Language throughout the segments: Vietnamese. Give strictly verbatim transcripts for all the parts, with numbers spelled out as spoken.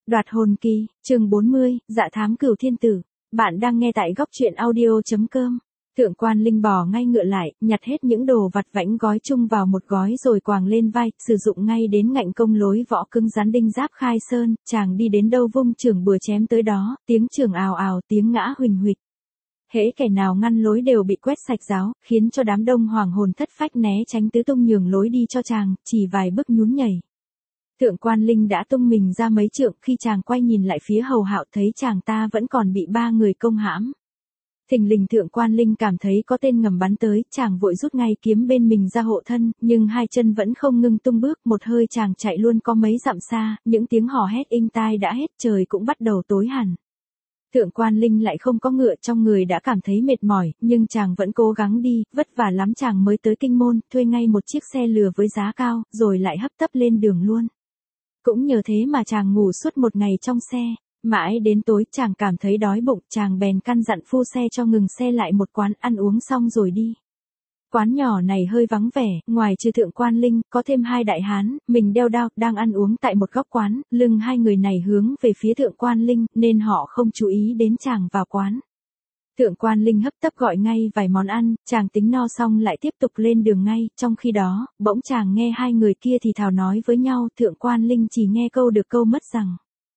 Đoạt hồn kỳ, chương bốn mươi, Dạ thám Cửu Thiên Tử. Bạn đang nghe tại góc truyện audio chấm com. Thượng quan Linh bò ngay ngựa lại, nhặt hết những đồ vặt vãnh gói chung vào một gói rồi quàng lên vai, sử dụng ngay đến ngạnh công lối võ cứng rắn đinh giáp khai sơn, chàng đi đến đâu vung chưởng bừa chém tới đó, tiếng chưởng ào ào, tiếng ngã huỳnh huỵch. Hễ kẻ nào ngăn lối đều bị quét sạch ráo, khiến cho đám đông hoàng hồn thất phách né tránh tứ tung nhường lối đi cho chàng, chỉ vài bước nhún nhảy. Thượng quan Linh đã tung mình ra mấy trượng, khi chàng quay nhìn lại phía Hầu Hạo thấy chàng ta vẫn còn bị ba người công hãm. Thình lình thượng quan Linh cảm thấy có tên ngầm bắn tới, chàng vội rút ngay kiếm bên mình ra hộ thân, nhưng hai chân vẫn không ngưng tung bước, một hơi chàng chạy luôn có mấy dặm xa, những tiếng hò hét inh tai đã hết, trời cũng bắt đầu tối hẳn. Thượng quan Linh lại không có ngựa, trong người đã cảm thấy mệt mỏi, nhưng chàng vẫn cố gắng đi, vất vả lắm chàng mới tới Kinh Môn, thuê ngay một chiếc xe lừa với giá cao, rồi lại hấp tấp lên đường luôn. Cũng nhờ thế mà chàng ngủ suốt một ngày trong xe, mãi đến tối chàng cảm thấy đói bụng, chàng bèn căn dặn phu xe cho ngừng xe lại một quán ăn uống xong rồi đi. Quán nhỏ này hơi vắng vẻ, ngoài trừ thượng quan Linh, có thêm hai đại hán, mình đeo đao, đang ăn uống tại một góc quán, lưng hai người này hướng về phía thượng quan Linh, nên họ không chú ý đến chàng vào quán. Thượng quan Linh hấp tấp gọi ngay vài món ăn, chàng tính no xong lại tiếp tục lên đường ngay, trong khi đó, bỗng chàng nghe hai người kia thì thào nói với nhau, thượng quan Linh chỉ nghe câu được câu mất rằng.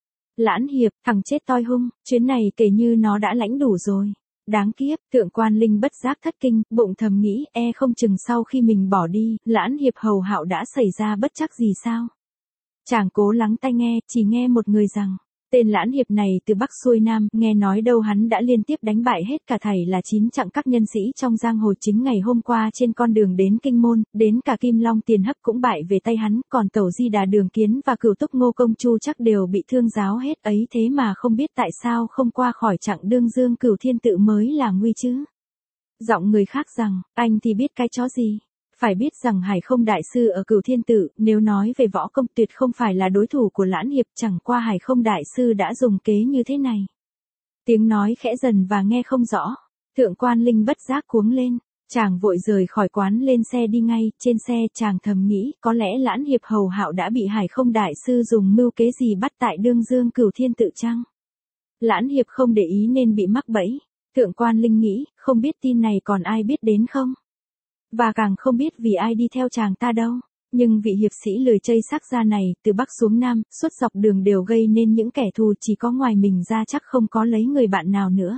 Lãn hiệp, thằng chết toi hung, chuyến này kể như nó đã lãnh đủ rồi. Đáng kiếp, thượng quan Linh bất giác thất kinh, bụng thầm nghĩ, e không chừng sau khi mình bỏ đi, Lãn hiệp Hầu Hạo đã xảy ra bất trắc gì sao. Chàng cố lắng tai nghe, chỉ nghe một người rằng. Tên Lãn hiệp này từ Bắc xuôi Nam, nghe nói đâu hắn đã liên tiếp đánh bại hết cả thảy là chín chặng các nhân sĩ trong giang hồ, chính ngày hôm qua trên con đường đến Kinh Môn, đến cả Kim Long Tiền Hấp cũng bại về tay hắn, còn Tẩu Di Đà Đường Kiến và Cửu Túc Ngô Công Chu chắc đều bị thương giáo hết ấy, thế mà không biết tại sao không qua khỏi chặng đương dương Cửu Thiên Tự mới là nguy chứ. Giọng người khác rằng, anh thì biết cái chó gì. Phải biết rằng Hải Không Đại Sư ở Cửu Thiên Tự, nếu nói về võ công tuyệt không phải là đối thủ của Lãn hiệp, chẳng qua Hải Không Đại Sư đã dùng kế như thế này. Tiếng nói khẽ dần và nghe không rõ, thượng quan Linh bất giác cuống lên, chàng vội rời khỏi quán lên xe đi ngay, trên xe chàng thầm nghĩ, có lẽ Lãn hiệp Hầu Hạo đã bị Hải Không Đại Sư dùng mưu kế gì bắt tại đương dương Cửu Thiên Tự chăng? Lãn hiệp không để ý nên bị mắc bẫy, thượng quan Linh nghĩ, không biết tin này còn ai biết đến không? Và càng không biết vì ai đi theo chàng ta đâu. Nhưng vị hiệp sĩ lười chây xác ra này, từ Bắc xuống Nam, suốt dọc đường đều gây nên những kẻ thù, chỉ có ngoài mình ra chắc không có lấy người bạn nào nữa.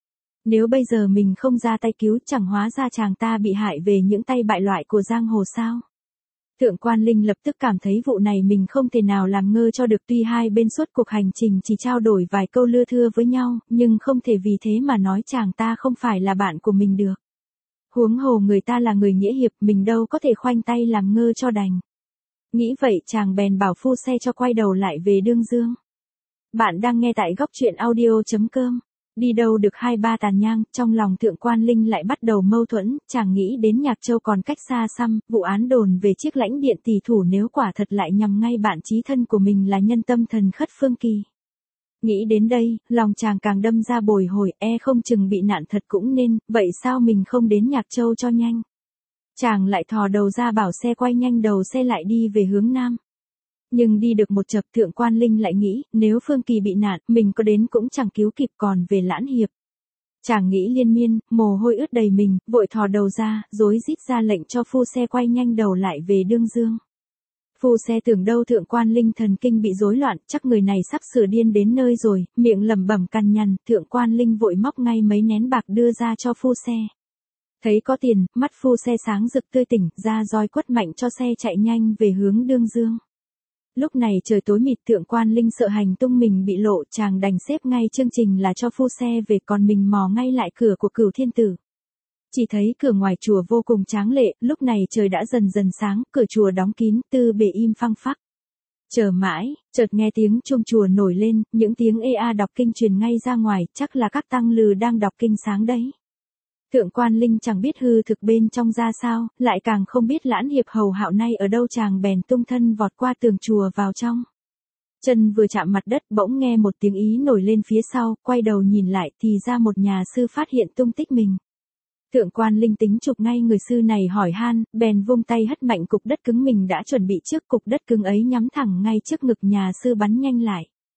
Nếu bây giờ mình không ra tay cứu, chẳng hóa ra chàng ta bị hại về những tay bại loại của giang hồ sao. Thượng quan Linh lập tức cảm thấy vụ này mình không thể nào làm ngơ cho được, tuy hai bên suốt cuộc hành trình chỉ trao đổi vài câu lưa thưa với nhau, nhưng không thể vì thế mà nói chàng ta không phải là bạn của mình được. Huống hồ người ta là người nghĩa hiệp, mình đâu có thể khoanh tay làm ngơ cho đành. Nghĩ vậy chàng bèn bảo phu xe cho quay đầu lại về đương dương. Bạn đang nghe tại góc truyện audio chấm com. Đi đâu được hai ba tàn nhang, trong lòng thượng quan Linh lại bắt đầu mâu thuẫn, chàng nghĩ đến Nhạc Châu còn cách xa xăm, vụ án đồn về chiếc lãnh điện tỷ thủ nếu quả thật lại nhằm ngay bạn chí thân của mình là nhân tâm thần khất Phương Kỳ. Nghĩ đến đây, lòng chàng càng đâm ra bồi hồi, e không chừng bị nạn thật cũng nên, vậy sao mình không đến Nhạc Châu cho nhanh. Chàng lại thò đầu ra bảo xe quay nhanh đầu xe lại đi về hướng Nam. Nhưng đi được một chập thượng quan Linh lại nghĩ, nếu Phương Kỳ bị nạn, mình có đến cũng chẳng cứu kịp, còn về Lãn hiệp. Chàng nghĩ liên miên, mồ hôi ướt đầy mình, vội thò đầu ra, rối rít ra lệnh cho phu xe quay nhanh đầu lại về đương dương. Phu xe tưởng đâu thượng quan Linh thần kinh bị rối loạn, chắc người này sắp sửa điên đến nơi rồi, miệng lẩm bẩm cằn nhằn, thượng quan Linh vội móc ngay mấy nén bạc đưa ra cho phu xe. Thấy có tiền, mắt phu xe sáng rực tươi tỉnh, ra roi quất mạnh cho xe chạy nhanh về hướng đương dương. Lúc này trời tối mịt, thượng quan Linh sợ hành tung mình bị lộ, chàng đành xếp ngay chương trình là cho phu xe về, còn mình mò ngay lại cửa của Cửu Thiên Tử. Chỉ thấy cửa ngoài chùa vô cùng tráng lệ, lúc này trời đã dần dần sáng, cửa chùa đóng kín, tư bề im phăng phắc. Chờ mãi, chợt nghe tiếng chuông chùa nổi lên, những tiếng ê a đọc kinh truyền ngay ra ngoài, chắc là các tăng lừ đang đọc kinh sáng đấy. Thượng quan Linh chẳng biết hư thực bên trong ra sao, lại càng không biết Lãn hiệp Hầu Hạo nay ở đâu, chàng bèn tung thân vọt qua tường chùa vào trong. Chân vừa chạm mặt đất bỗng nghe một tiếng ý nổi lên phía sau, quay đầu nhìn lại thì ra một nhà sư phát hiện tung tích mình. Thượng quan Linh tính chụp ngay người sư này hỏi han, bèn vung tay hất mạnh cục đất cứng mình đã chuẩn bị trước, cục đất cứng ấy nhắm thẳng ngay trước ngực nhà sư bắn nhanh lại.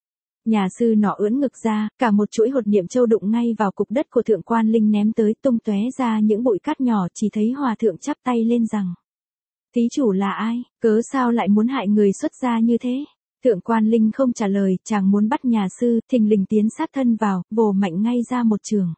Nhà sư nọ ưỡn ngực ra, cả một chuỗi hột niệm châu đụng ngay vào cục đất của Thượng Quan Linh ném tới, tung tóe ra những bụi cát nhỏ, chỉ thấy hòa thượng chắp tay lên rằng: "Thí chủ là ai, cớ sao lại muốn hại người xuất gia như thế?" Thượng Quan Linh không trả lời, chàng muốn bắt nhà sư, thình lình tiến sát thân vào, vồ mạnh ngay ra một trường.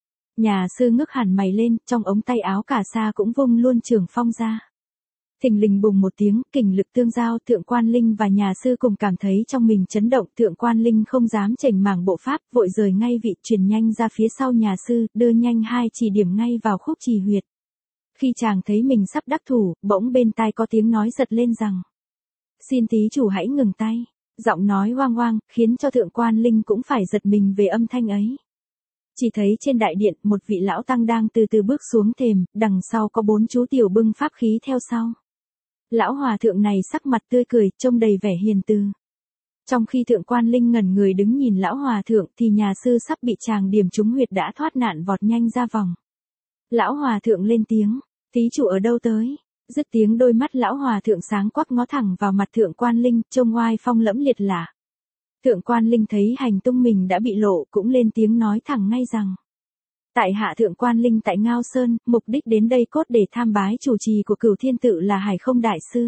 Nhà sư ngước hẳn mày lên, trong ống tay áo cà sa cũng vung luôn trường phong ra. Thình lình bùng một tiếng, kình lực tương giao, Thượng Quan Linh và nhà sư cùng cảm thấy trong mình chấn động. Thượng Quan Linh không dám chểnh mảng bộ pháp, vội rời ngay vị, truyền nhanh ra phía sau nhà sư, đưa nhanh hai chỉ điểm ngay vào khúc trì huyệt. Khi chàng thấy mình sắp đắc thủ, bỗng bên tai có tiếng nói giật lên rằng: "Xin thí chủ hãy ngừng tay." Giọng nói hoang hoang, khiến cho Thượng Quan Linh cũng phải giật mình về âm thanh ấy. Chỉ thấy trên đại điện, một vị lão tăng đang từ từ bước xuống thềm, đằng sau có bốn chú tiểu bưng pháp khí theo sau. Lão hòa thượng này sắc mặt tươi cười, trông đầy vẻ hiền từ. Trong khi Thượng Quan Linh ngẩn người đứng nhìn lão hòa thượng thì nhà sư sắp bị chàng điểm trúng huyệt đã thoát nạn vọt nhanh ra vòng. Lão hòa thượng lên tiếng: "Thí chủ ở đâu tới?" Dứt tiếng đôi mắt lão hòa thượng sáng quắc ngó thẳng vào mặt Thượng Quan Linh, trông oai phong lẫm liệt lạ. Thượng Quan Linh thấy hành tung mình đã bị lộ, cũng lên tiếng nói thẳng ngay rằng: "Tại hạ Thượng Quan Linh tại Ngao Sơn, mục đích đến đây cốt để tham bái chủ trì của Cửu Thiên Tự là Hải Không đại sư."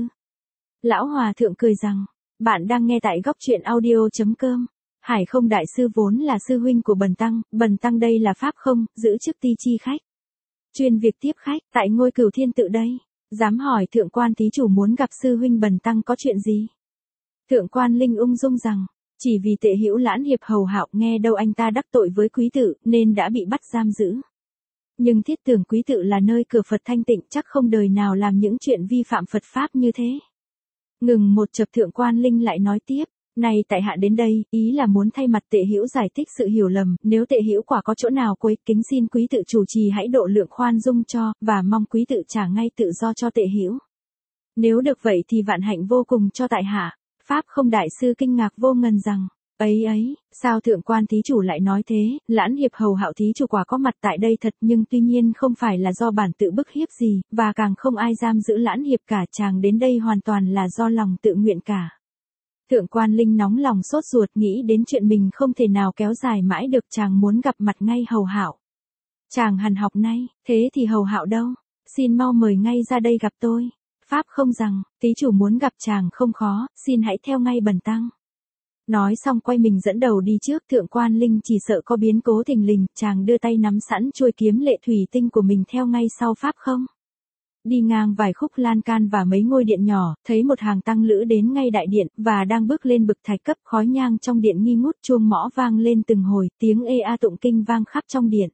Lão hòa thượng cười rằng: "Bạn đang nghe tại góc truyện audio chấm com. Hải Không đại sư vốn là sư huynh của Bần tăng, Bần tăng đây là Pháp Không, giữ chức ti chi khách. Chuyên việc tiếp khách tại ngôi Cửu Thiên Tự đây. Dám hỏi Thượng Quan thí chủ muốn gặp sư huynh Bần tăng có chuyện gì?" Thượng Quan Linh ung dung rằng: "Chỉ vì Tệ Hữu Lãn Hiệp hầu hạo, nghe đâu anh ta đắc tội với quý tự, nên đã bị bắt giam giữ. Nhưng thiết tưởng quý tự là nơi cửa Phật thanh tịnh, chắc không đời nào làm những chuyện vi phạm Phật Pháp như thế." Ngừng một chập, Thượng Quan Linh lại nói tiếp: "Này tại hạ đến đây, ý là muốn thay mặt Tệ Hữu giải thích sự hiểu lầm, nếu Tệ Hữu quả có chỗ nào quấy, kính xin quý tự chủ trì hãy độ lượng khoan dung cho, và mong quý tự trả ngay tự do cho Tệ Hữu. Nếu được vậy thì vạn hạnh vô cùng cho tại hạ." Pháp Không đại sư kinh ngạc vô ngần rằng: "Ấy ấy, sao Thượng Quan thí chủ lại nói thế? Lãn Hiệp hầu hạo thí chủ quả có mặt tại đây thật, nhưng tuy nhiên không phải là do bản tự bức hiếp gì, và càng không ai giam giữ Lãn Hiệp cả, chàng đến đây hoàn toàn là do lòng tự nguyện cả." Thượng Quan Linh nóng lòng sốt ruột, nghĩ đến chuyện mình không thể nào kéo dài mãi được, chàng muốn gặp mặt ngay hầu hạo. Chàng hằn học nay: "Thế thì hầu hạo đâu? Xin mau mời ngay ra đây gặp tôi." Pháp Không rằng: "Thí chủ muốn gặp chàng không khó, xin hãy theo ngay Bần tăng." Nói xong quay mình dẫn đầu đi trước. Thượng Quan Linh chỉ sợ có biến cố thình lình, chàng đưa tay nắm sẵn chuôi kiếm lệ thủy tinh của mình theo ngay sau Pháp Không. Đi ngang vài khúc lan can và mấy ngôi điện nhỏ, thấy một hàng tăng lữ đến ngay đại điện, và đang bước lên bậc thạch cấp, khói nhang trong điện nghi ngút, chuông mõ vang lên từng hồi, tiếng ê a tụng kinh vang khắp trong điện.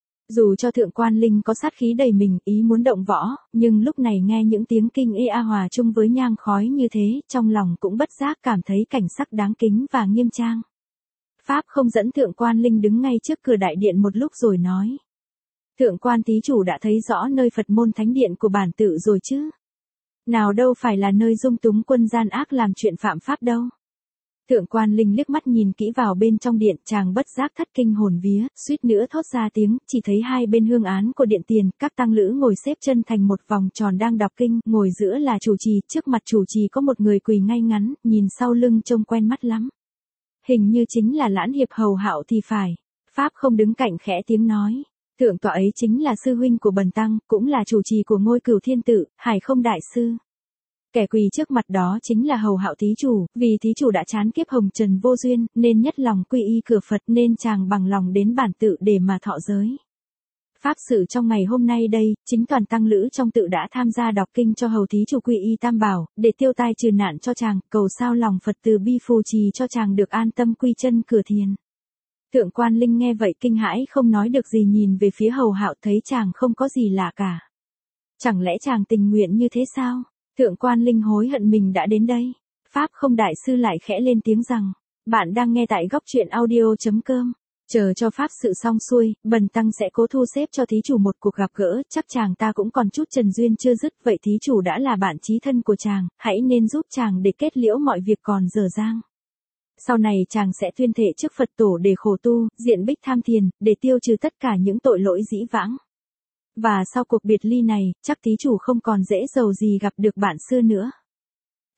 Dù cho Thượng Quan Linh có sát khí đầy mình, ý muốn động võ, nhưng lúc này nghe những tiếng kinh ê a hòa chung với nhang khói như thế, trong lòng cũng bất giác cảm thấy cảnh sắc đáng kính và nghiêm trang. Pháp Không dẫn Thượng Quan Linh đứng ngay trước cửa đại điện một lúc rồi nói: "Thượng Quan thí chủ đã thấy rõ nơi Phật môn thánh điện của bản tự rồi chứ? Nào đâu phải là nơi dung túng quân gian ác làm chuyện phạm pháp đâu." Thượng Quan Linh liếc mắt nhìn kỹ vào bên trong điện, chàng bất giác thất kinh hồn vía, suýt nữa thốt ra tiếng, chỉ thấy hai bên hương án của điện tiền, các tăng lữ ngồi xếp chân thành một vòng tròn đang đọc kinh, ngồi giữa là chủ trì, trước mặt chủ trì có một người quỳ ngay ngắn, nhìn sau lưng trông quen mắt lắm. Hình như chính là Lãn Hiệp hầu hạo thì phải. Pháp Không đứng cạnh khẽ tiếng nói: "Thượng tọa ấy chính là sư huynh của Bần tăng, cũng là chủ trì của ngôi Cửu Thiên Tự, Hải Không đại sư. Kẻ quỳ trước mặt đó chính là hầu hạo thí chủ, vì thí chủ đã chán kiếp hồng trần vô duyên, nên nhất lòng quy y cửa Phật, nên chàng bằng lòng đến bản tự để mà thọ giới. Pháp sự trong ngày hôm nay đây, chính toàn tăng lữ trong tự đã tham gia đọc kinh cho hầu thí chủ quy y tam bảo, để tiêu tai trừ nạn cho chàng, cầu sao lòng Phật từ bi phù trì cho chàng được an tâm quy chân cửa thiền." Thượng Quan Linh nghe vậy kinh hãi không nói được gì, nhìn về phía hầu hạo, thấy chàng không có gì lạ cả. Chẳng lẽ chàng tình nguyện như thế sao? Thượng Quan Linh hối hận mình đã đến đây. Pháp Không đại sư lại khẽ lên tiếng rằng: "Bạn đang nghe tại góc truyện audio chấm com. Chờ cho pháp sự xong xuôi, Bần tăng sẽ cố thu xếp cho thí chủ một cuộc gặp gỡ, chắc chàng ta cũng còn chút trần duyên chưa dứt, vậy thí chủ đã là bạn chí thân của chàng, hãy nên giúp chàng để kết liễu mọi việc còn dở dang. Sau này chàng sẽ tuyên thệ trước Phật tổ để khổ tu, diện bích tham thiền, để tiêu trừ tất cả những tội lỗi dĩ vãng. Và sau cuộc biệt ly này, chắc thí chủ không còn dễ dầu gì gặp được bạn xưa nữa."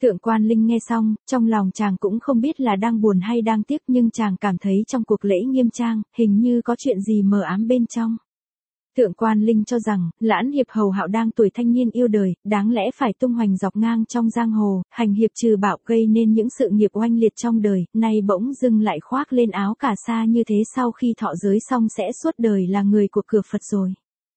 Thượng quan Linh nghe xong, trong lòng chàng cũng không biết là đang buồn hay đang tiếc, nhưng chàng cảm thấy trong cuộc lễ nghiêm trang, hình như có chuyện gì mờ ám bên trong. Thượng quan Linh cho rằng, Lãn Hiệp Hầu Hạo đang tuổi thanh niên yêu đời, đáng lẽ phải tung hoành dọc ngang trong giang hồ, hành hiệp trừ bạo gây nên những sự nghiệp oanh liệt trong đời, nay bỗng dưng lại khoác lên áo cà sa như thế, sau khi thọ giới xong sẽ suốt đời là người của cửa Phật rồi.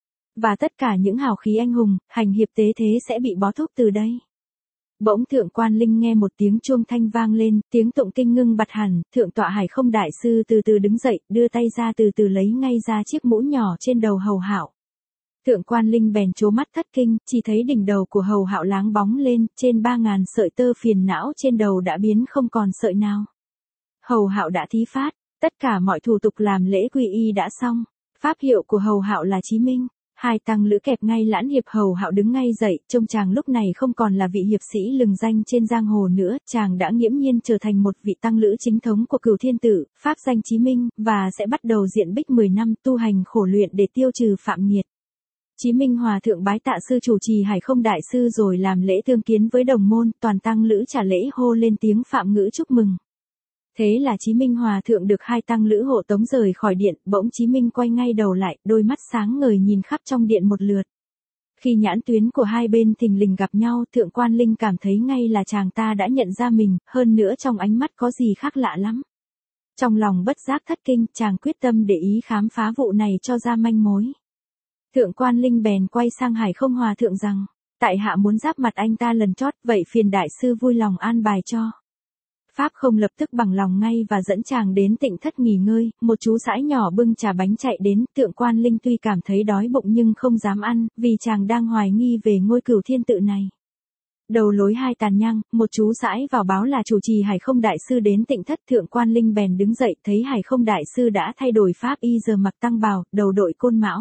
Và tất cả những hào khí anh hùng, hành hiệp tế thế sẽ bị bó thúc từ đây. Bỗng Thượng quan Linh nghe một tiếng chuông thanh vang lên, tiếng tụng kinh ngưng bặt hẳn, Thượng tọa Hải Không đại sư từ từ đứng dậy, đưa tay ra từ từ lấy ngay ra chiếc mũ nhỏ trên đầu Hầu Hạo. Thượng quan Linh bèn trố mắt thất kinh, chỉ thấy đỉnh đầu của Hầu Hạo láng bóng lên, trên ba ngàn sợi tơ phiền não trên đầu đã biến không còn sợi nào. Hầu Hạo đã thí phát, tất cả mọi thủ tục làm lễ quy y đã xong. Pháp hiệu của Hầu Hạo là Chí Minh. Hai tăng lữ kẹp ngay Lãn Hiệp Hầu Hạo đứng ngay dậy, trông chàng lúc này không còn là vị hiệp sĩ lừng danh trên giang hồ nữa, chàng đã nghiễm nhiên trở thành một vị tăng lữ chính thống của Cửu Thiên Tử, pháp danh Chí Minh, và sẽ bắt đầu diện bích mười năm tu hành khổ luyện để tiêu trừ phạm nghiệt. Chí Minh hòa thượng bái tạ sư chủ trì Hải Không đại sư rồi làm lễ tương kiến với đồng môn, toàn tăng lữ trả lễ hô lên tiếng phạm ngữ chúc mừng. Thế là Chí Minh hòa thượng được hai tăng lữ hộ tống rời khỏi điện, bỗng Chí Minh quay ngay đầu lại, đôi mắt sáng ngời nhìn khắp trong điện một lượt. Khi nhãn tuyến của hai bên thình lình gặp nhau, Thượng quan Linh cảm thấy ngay là chàng ta đã nhận ra mình, hơn nữa trong ánh mắt có gì khác lạ lắm. Trong lòng bất giác thất kinh, chàng quyết tâm để ý khám phá vụ này cho ra manh mối. Thượng quan Linh bèn quay sang Hải Không hòa thượng rằng, tại hạ muốn giáp mặt anh ta lần chót, vậy phiền đại sư vui lòng an bài cho. Pháp Không lập tức bằng lòng ngay và dẫn chàng đến Tịnh Thất nghỉ ngơi, một chú sãi nhỏ bưng trà bánh chạy đến, Thượng quan Linh tuy cảm thấy đói bụng nhưng không dám ăn, vì chàng đang hoài nghi về ngôi Cửu Thiên Tự này. Đầu lối hai tàn nhang, một chú sãi vào báo là chủ trì Hải Không đại sư đến Tịnh Thất, Thượng quan Linh bèn đứng dậy, thấy Hải Không đại sư đã thay đổi pháp y, giờ mặc tăng bào, đầu đội côn mão,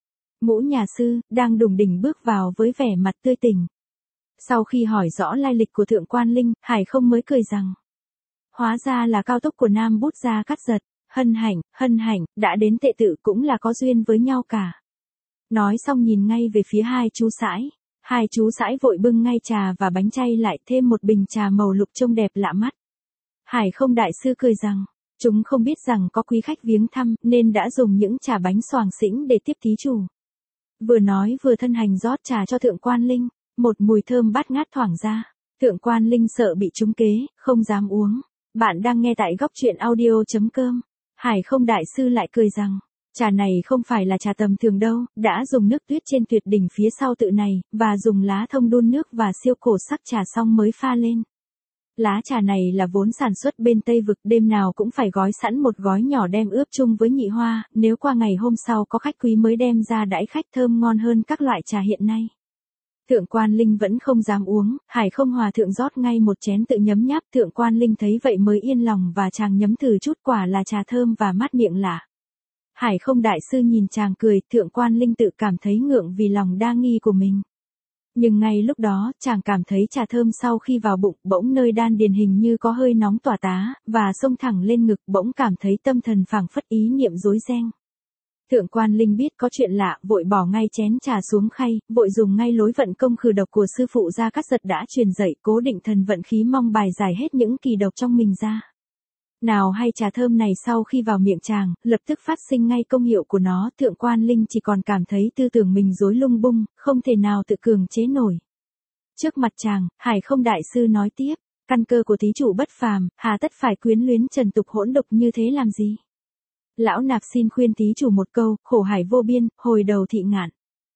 mũ nhà sư, đang đùng đỉnh bước vào với vẻ mặt tươi tỉnh. Sau khi hỏi rõ lai lịch của Thượng quan Linh, Hải Không mới cười rằng, hóa ra là cao tốc của Nam Bút Gia Cắt Giật, hân hạnh, hân hạnh, đã đến tệ tự cũng là có duyên với nhau cả. Nói xong nhìn ngay về phía hai chú sãi, hai chú sãi vội bưng ngay trà và bánh chay lại, thêm một bình trà màu lục trông đẹp lạ mắt. Hải Không đại sư cười rằng, chúng không biết rằng có quý khách viếng thăm, nên đã dùng những trà bánh xoàng xĩnh để tiếp thí chủ. Vừa nói vừa thân hành rót trà cho Thượng quan Linh, một mùi thơm bát ngát thoảng ra. Thượng quan Linh sợ bị trúng kế, không dám uống. Bạn đang nghe tại góc truyện audio chấm com. Hải Không đại sư lại cười rằng, trà này không phải là trà tầm thường đâu, đã dùng nước tuyết trên tuyệt đỉnh phía sau tự này, và dùng lá thông đun nước và siêu cổ sắc trà xong mới pha lên. Lá trà này là vốn sản xuất bên Tây Vực, đêm nào cũng phải gói sẵn một gói nhỏ đem ướp chung với nhị hoa, nếu qua ngày hôm sau có khách quý mới đem ra đãi khách, thơm ngon hơn các loại trà hiện nay. Thượng quan Linh vẫn không dám uống, Hải Không hòa thượng rót ngay một chén tự nhấm nháp, Thượng quan Linh thấy vậy mới yên lòng và chàng nhấm thử chút, quả là trà thơm và mát miệng lạ. Hải Không đại sư nhìn chàng cười, Thượng quan Linh tự cảm thấy ngượng vì lòng đa nghi của mình. Nhưng ngay lúc đó, chàng cảm thấy trà thơm sau khi vào bụng, bỗng nơi đan điền hình như có hơi nóng tỏa tá, và xông thẳng lên ngực, bỗng cảm thấy tâm thần phảng phất ý niệm rối ren. Thượng quan Linh biết có chuyện lạ, vội bỏ ngay chén trà xuống khay, vội dùng ngay lối vận công khử độc của sư phụ Gia Cát Giật đã truyền dạy, cố định thần vận khí mong bài giải hết những kỳ độc trong mình ra. Nào hay trà thơm này sau khi vào miệng chàng, lập tức phát sinh ngay công hiệu của nó, Thượng quan Linh chỉ còn cảm thấy tư tưởng mình rối lung bung, không thể nào tự cường chế nổi. Trước mặt chàng, Hải Không đại sư nói tiếp, căn cơ của thí chủ bất phàm, hà tất phải quyến luyến trần tục hỗn độc như thế làm gì? Lão nạp xin khuyên thí chủ một câu, khổ hải vô biên, hồi đầu thị ngạn.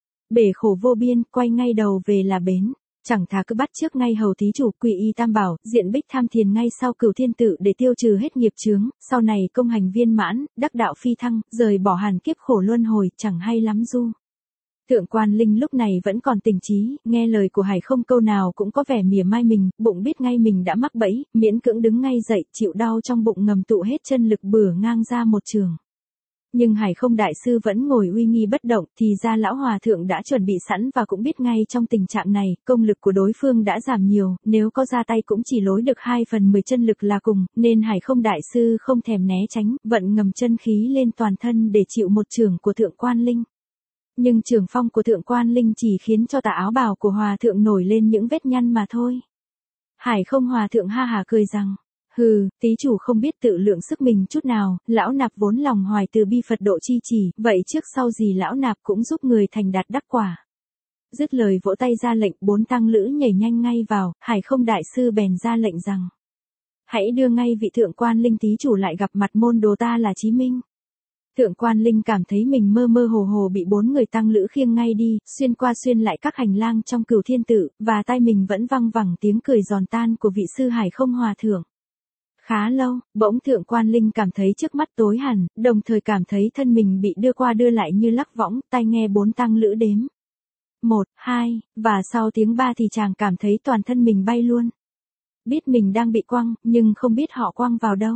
Bể khổ vô biên, quay ngay đầu về là bến. Chẳng thà cứ bắt trước ngay hầu thí chủ quy y tam bảo, diện bích tham thiền ngay sau Cửu Thiên Tự để tiêu trừ hết nghiệp chướng, sau này công hành viên mãn, đắc đạo phi thăng, rời bỏ hàn kiếp khổ luân hồi, chẳng hay lắm du. Thượng quan Linh lúc này vẫn còn tỉnh trí, nghe lời của Hải Không câu nào cũng có vẻ mỉa mai mình, bụng biết ngay mình đã mắc bẫy, miễn cưỡng đứng ngay dậy, chịu đau trong bụng ngầm tụ hết chân lực bừa ngang ra một trường. Nhưng Hải Không đại sư vẫn ngồi uy nghi bất động, thì ra lão hòa thượng đã chuẩn bị sẵn và cũng biết ngay trong tình trạng này, công lực của đối phương đã giảm nhiều, nếu có ra tay cũng chỉ lối được hai phần mười chân lực là cùng, nên Hải Không đại sư không thèm né tránh, vận ngầm chân khí lên toàn thân để chịu một trường của Thượng quan Linh. Nhưng trường phong của Thượng quan Linh chỉ khiến cho tà áo bào của hòa thượng nổi lên những vết nhăn mà thôi. Hải Không Hòa thượng ha hả cười rằng, hừ, tí chủ không biết tự lượng sức mình chút nào, lão nạp vốn lòng hoài từ bi Phật độ chi chỉ, vậy trước sau gì lão nạp cũng giúp người thành đạt đắc quả. Dứt lời vỗ tay ra lệnh, bốn tăng lữ nhảy nhanh ngay vào, Hải Không đại sư bèn ra lệnh rằng, hãy đưa ngay vị thượng quan linh tí chủ lại gặp mặt môn đồ ta là Chí Minh. Thượng quan linh cảm thấy mình mơ mơ hồ hồ bị bốn người tăng lữ khiêng ngay đi, xuyên qua xuyên lại các hành lang trong Cửu Thiên Tự, và tai mình vẫn văng vẳng tiếng cười giòn tan của vị sư Hải Không Hòa thượng. Khá lâu, bỗng thượng quan linh cảm thấy trước mắt tối hẳn, đồng thời cảm thấy thân mình bị đưa qua đưa lại như lắc võng, tai nghe bốn tăng lữ đếm. Một, hai, và sau tiếng ba thì chàng cảm thấy toàn thân mình bay luôn. Biết mình đang bị quăng, nhưng không biết họ quăng vào đâu.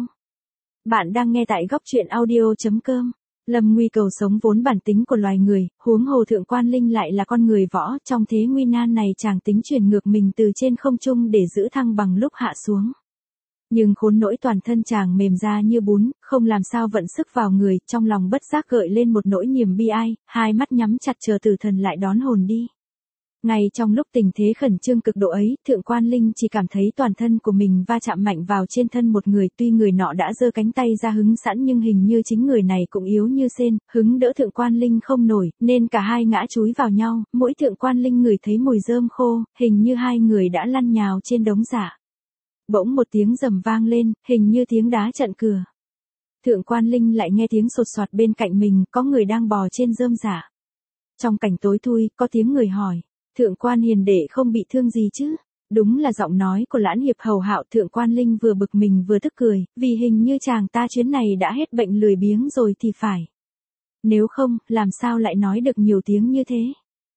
Bạn đang nghe tại góc truyện audio chấm com. Lâm nguy cầu sống vốn bản tính của loài người, huống hồ thượng quan linh lại là con người võ, trong thế nguy nan này chàng tính chuyển ngược mình từ trên không trung để giữ thăng bằng lúc hạ xuống. Nhưng khốn nỗi toàn thân chàng mềm ra như bún, không làm sao vận sức vào người, trong lòng bất giác gợi lên một nỗi niềm bi ai, hai mắt nhắm chặt chờ tử thần lại đón hồn đi. Ngay trong lúc tình thế khẩn trương cực độ ấy, thượng quan linh chỉ cảm thấy toàn thân của mình va chạm mạnh vào trên thân một người, tuy người nọ đã giơ cánh tay ra hứng sẵn nhưng hình như chính người này cũng yếu như sên, hứng đỡ thượng quan linh không nổi, nên cả hai ngã chúi vào nhau, mỗi thượng quan linh ngửi thấy mùi rơm khô, hình như hai người đã lăn nhào trên đống rạ. Bỗng một tiếng rầm vang lên, hình như tiếng đá trận cửa. Thượng quan linh lại nghe tiếng sột soạt bên cạnh mình, có người đang bò trên rơm rạ. Trong cảnh tối thui, có tiếng người hỏi, thượng quan hiền đệ không bị thương gì chứ? Đúng là giọng nói của Lãn Hiệp Hầu Hạo. Thượng quan linh vừa bực mình vừa tức cười, vì hình như chàng ta chuyến này đã hết bệnh lười biếng rồi thì phải. Nếu không, làm sao lại nói được nhiều tiếng như thế?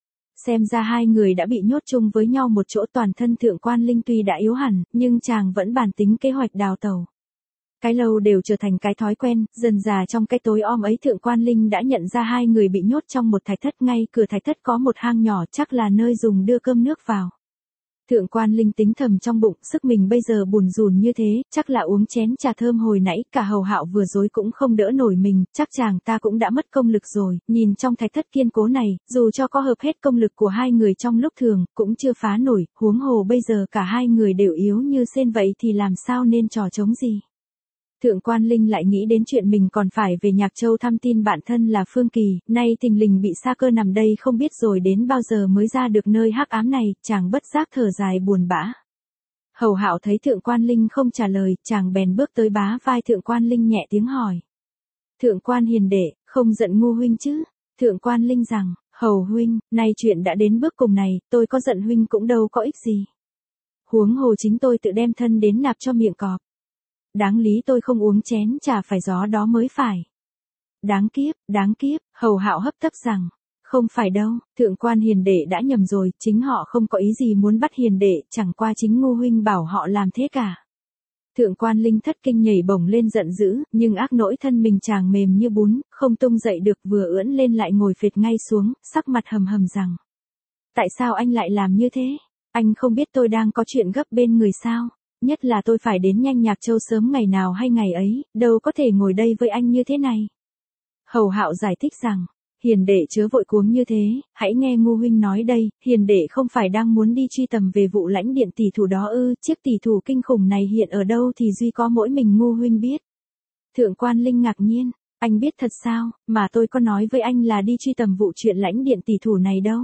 Xem ra hai người đã bị nhốt chung với nhau một chỗ. Toàn thân thượng quan linh tuy đã yếu hẳn, nhưng chàng vẫn bàn tính kế hoạch đào tẩu. Cái lâu đều trở thành cái thói quen, dần dà trong cái tối om ấy thượng quan linh đã nhận ra hai người bị nhốt trong một thạch thất, ngay cửa thạch thất có một hang nhỏ, chắc là nơi dùng đưa cơm nước vào. Thượng quan linh tính thầm trong bụng, sức mình bây giờ bùn rùn như thế, chắc là uống chén trà thơm hồi nãy, cả Hầu Hạo vừa dối cũng không đỡ nổi mình, chắc chàng ta cũng đã mất công lực rồi, nhìn trong thạch thất kiên cố này, dù cho có hợp hết công lực của hai người trong lúc thường, cũng chưa phá nổi, huống hồ bây giờ cả hai người đều yếu như sên vậy thì làm sao nên trò chống gì. Thượng quan linh lại nghĩ đến chuyện mình còn phải về Nhạc Châu thăm tin bạn thân là Phương Kỳ, nay thình lình bị sa cơ nằm đây không biết rồi đến bao giờ mới ra được nơi hắc ám này, chàng bất giác thở dài buồn bã. Hầu Hạo thấy thượng quan linh không trả lời, chàng bèn bước tới bá vai thượng quan linh nhẹ tiếng hỏi. Thượng quan hiền đệ, không giận ngu huynh chứ? Thượng quan linh rằng, hầu huynh, nay chuyện đã đến bước cùng này, tôi có giận huynh cũng đâu có ích gì. Huống hồ chính tôi tự đem thân đến nạp cho miệng cọp. Đáng lý tôi không uống chén trà phải gió đó mới phải. Đáng kiếp, đáng kiếp, Hầu Hạo hấp tấp rằng, không phải đâu, thượng quan hiền đệ đã nhầm rồi, chính họ không có ý gì muốn bắt hiền đệ, chẳng qua chính ngu huynh bảo họ làm thế cả. Thượng quan linh thất kinh nhảy bổng lên giận dữ, nhưng ác nỗi thân mình chàng mềm như bún, không tung dậy được, vừa ưỡn lên lại ngồi phệt ngay xuống, sắc mặt hầm hầm rằng. Tại sao anh lại làm như thế? Anh không biết tôi đang có chuyện gấp bên người sao? Nhất là tôi phải đến nhanh Nhạc Châu sớm ngày nào hay ngày ấy, đâu có thể ngồi đây với anh như thế này. Hầu Hạo giải thích rằng, hiền đệ chớ vội cuống như thế, hãy nghe ngu huynh nói đây, hiền đệ không phải đang muốn đi truy tầm về vụ lãnh điện tỷ thủ đó ư, chiếc tỷ thủ kinh khủng này hiện ở đâu thì duy có mỗi mình ngu huynh biết. Thượng quan linh ngạc nhiên, anh biết thật sao, mà tôi có nói với anh là đi truy tầm vụ chuyện lãnh điện tỷ thủ này đâu.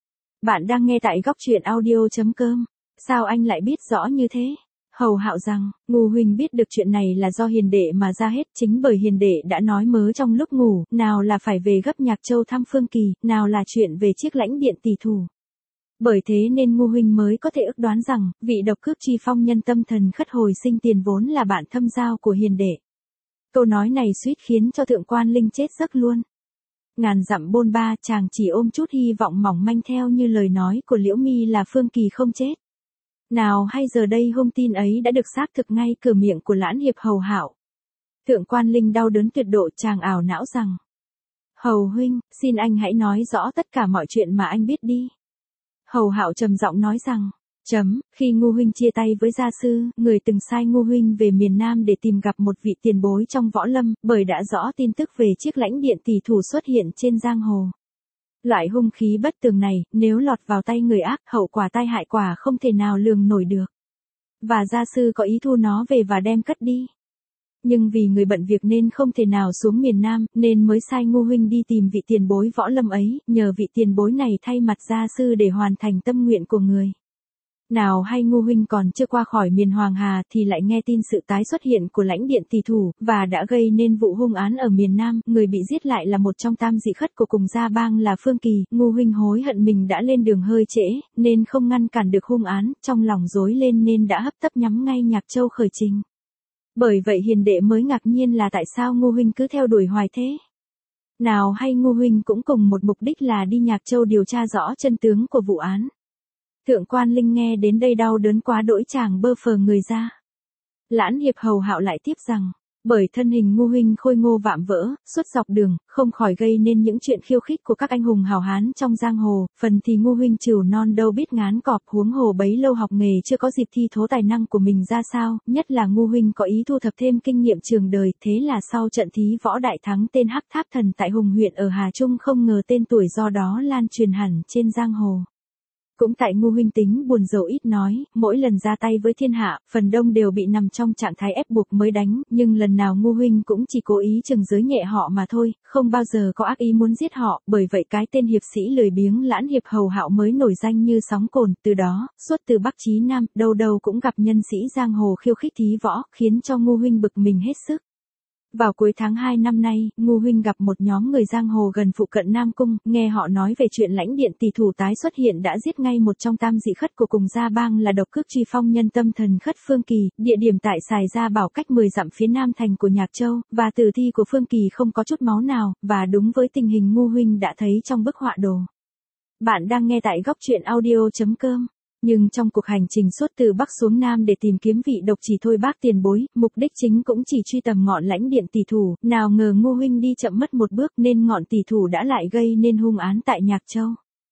Bạn đang nghe tại góc truyện audio chấm com, sao anh lại biết rõ như thế? Hầu Hạo rằng, ngu huynh biết được chuyện này là do hiền đệ mà ra hết, chính bởi hiền đệ đã nói mớ trong lúc ngủ, nào là phải về gấp Nhạc Châu thăm Phương Kỳ, nào là chuyện về chiếc lãnh điện tỷ thủ. Bởi thế nên ngu huynh mới có thể ước đoán rằng, vị độc cước chi phong nhân tâm thần khất hồi sinh tiền vốn là bạn thâm giao của hiền đệ. Câu nói này suýt khiến cho thượng quan linh chết giấc luôn. Ngàn dặm bôn ba, chàng chỉ ôm chút hy vọng mỏng manh theo như lời nói của Liễu Mi là Phương Kỳ không chết. Nào hay giờ đây hung tin ấy đã được xác thực ngay cửa miệng của Lãn Hiệp Hầu Hạo. Thượng quan linh đau đớn tuyệt độ, chàng ảo não rằng. Hầu huynh, xin anh hãy nói rõ tất cả mọi chuyện mà anh biết đi. Hầu Hạo trầm giọng nói rằng, chấm, khi ngu huynh chia tay với gia sư, người từng sai ngu huynh về miền Nam để tìm gặp một vị tiền bối trong võ lâm, bởi đã rõ tin tức về chiếc lãnh điện tỷ thủ xuất hiện trên giang hồ. Loại hung khí bất tường này, nếu lọt vào tay người ác, hậu quả tai hại quả không thể nào lường nổi được. và gia sư có ý thu nó về và đem cất đi. Nhưng vì người bận việc nên không thể nào xuống miền Nam, nên mới sai Ngô huynh đi tìm vị tiền bối võ lâm ấy, nhờ vị tiền bối này thay mặt gia sư để hoàn thành tâm nguyện của người. Nào hay Ngô huynh còn chưa qua khỏi miền Hoàng Hà thì lại nghe tin sự tái xuất hiện của lãnh điện tỷ thủ, và đã gây nên vụ hung án ở miền Nam, người bị giết lại là một trong tam dị khất của cùng gia bang là Phương Kỳ. Ngô huynh hối hận mình đã lên đường hơi trễ, nên không ngăn cản được hung án, trong lòng rối lên nên đã hấp tấp nhắm ngay Nhạc Châu khởi trình. Bởi vậy hiền đệ mới ngạc nhiên là tại sao Ngô huynh cứ theo đuổi hoài thế. Nào hay Ngô huynh cũng cùng một mục đích là đi Nhạc Châu điều tra rõ chân tướng của vụ án. Thượng quan Linh nghe đến đây đau đớn quá đỗi chàng bơ phờ người ra. Lãn Hiệp Hầu Hạo lại tiếp rằng, bởi thân hình Ngô huynh khôi ngô vạm vỡ, suốt dọc đường, không khỏi gây nên những chuyện khiêu khích của các anh hùng hào hán trong giang hồ, phần thì Ngô huynh trừu non đâu biết ngán cọp, huống hồ bấy lâu học nghề chưa có dịp thi thố tài năng của mình ra sao, nhất là Ngô huynh có ý thu thập thêm kinh nghiệm trường đời, thế là sau trận thí võ đại thắng tên Hắc Tháp Thần tại Hùng huyện ở Hà Trung, không ngờ tên tuổi do đó lan truyền hẳn trên giang hồ. Cũng tại Ngô huynh tính buồn rầu ít nói, mỗi lần ra tay với thiên hạ, phần đông đều bị nằm trong trạng thái ép buộc mới đánh, nhưng lần nào Ngô huynh cũng chỉ cố ý chừng giới nhẹ họ mà thôi, không bao giờ có ác ý muốn giết họ, bởi vậy cái tên hiệp sĩ lười biếng Lãn Hiệp Hầu Hạo mới nổi danh như sóng cồn, từ đó, suốt từ Bắc chí Nam, đâu đâu cũng gặp nhân sĩ giang hồ khiêu khích thí võ, khiến cho Ngô huynh bực mình hết sức. Vào cuối tháng hai năm nay, Ngô huynh gặp một nhóm người giang hồ gần phụ cận Nam Cung, nghe họ nói về chuyện lãnh điện tỷ thủ tái xuất hiện đã giết ngay một trong tam dị khất của cùng gia bang là độc cước truy phong nhân tâm thần khất Phương Kỳ, địa điểm tại Sài Gia Bảo cách mười dặm phía nam thành của Nhạc Châu, và tử thi của Phương Kỳ không có chút máu nào, và đúng với tình hình Ngô huynh đã thấy trong bức họa đồ. Bạn đang nghe tại góc truyện audio chấm com. Nhưng trong cuộc hành trình suốt từ Bắc xuống Nam để tìm kiếm vị độc chỉ thôi bác tiền bối, mục đích chính cũng chỉ truy tầm ngọn lãnh điện tỷ thủ, nào ngờ Ngô huynh đi chậm mất một bước nên ngọn tỷ thủ đã lại gây nên hung án tại Nhạc Châu.